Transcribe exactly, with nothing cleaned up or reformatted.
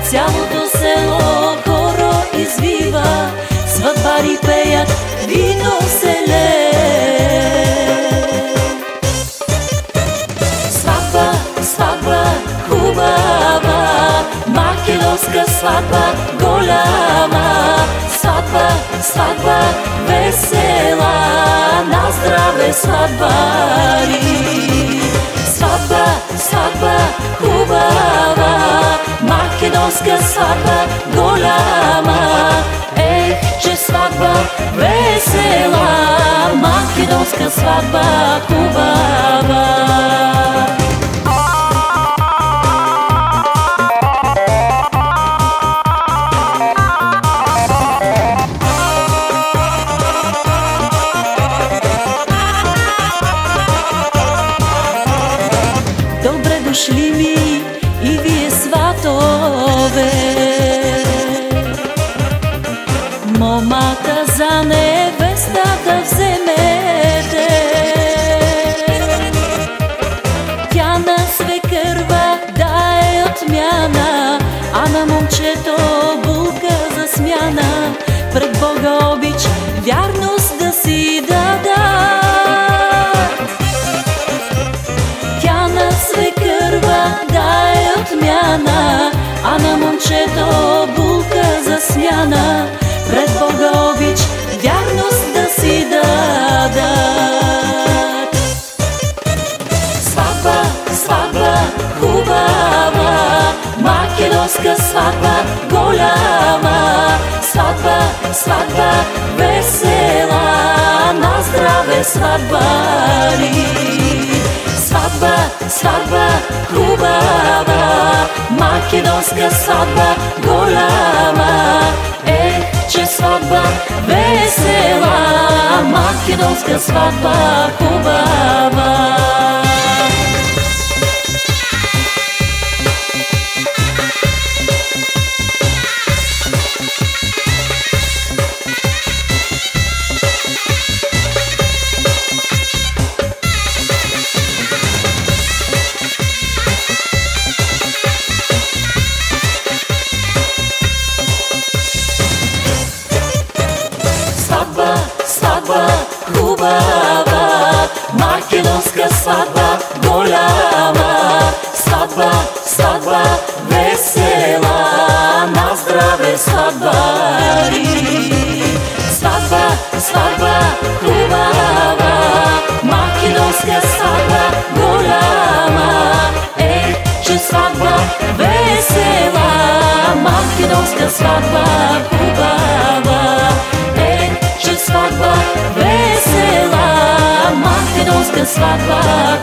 цялото село хоро извива, сватбари пеят, вино се лее. Сватба, сватба хубава, македонска сватба голяма, сватба, сватба весела, на здраве сватбари. Сватба, сватба хубава, македонска сватба голяма, ех, че сватба весела, македонска сватба хубава. Добре дошли ми и вие сватове, момата за невеста да вземете. Тя на свекърва да е отмяна, а на момчето булка за смяна. Пред Бога обич, вярност да си дадат. Свекърва да е отмяна, а на момчето булка за смяна. Пред Бога обич, вярност да си дадат. Сватба, сватба хубава, македонска сватба голяма, сватба, сватба весела, на здраве сватбари. Сватба, сватба хубава, македонска сватба голяма, ех, че сватба весела, македонска сватба хубава. Сватба хубава, македонска сватба голяма, сватба, сватба весела, на здраве сватбари. Сватба, сватба хубава, македонска сватба голяма, ех, че сватба весела, македонска сватба хубава. Сватба весела, македонска сватба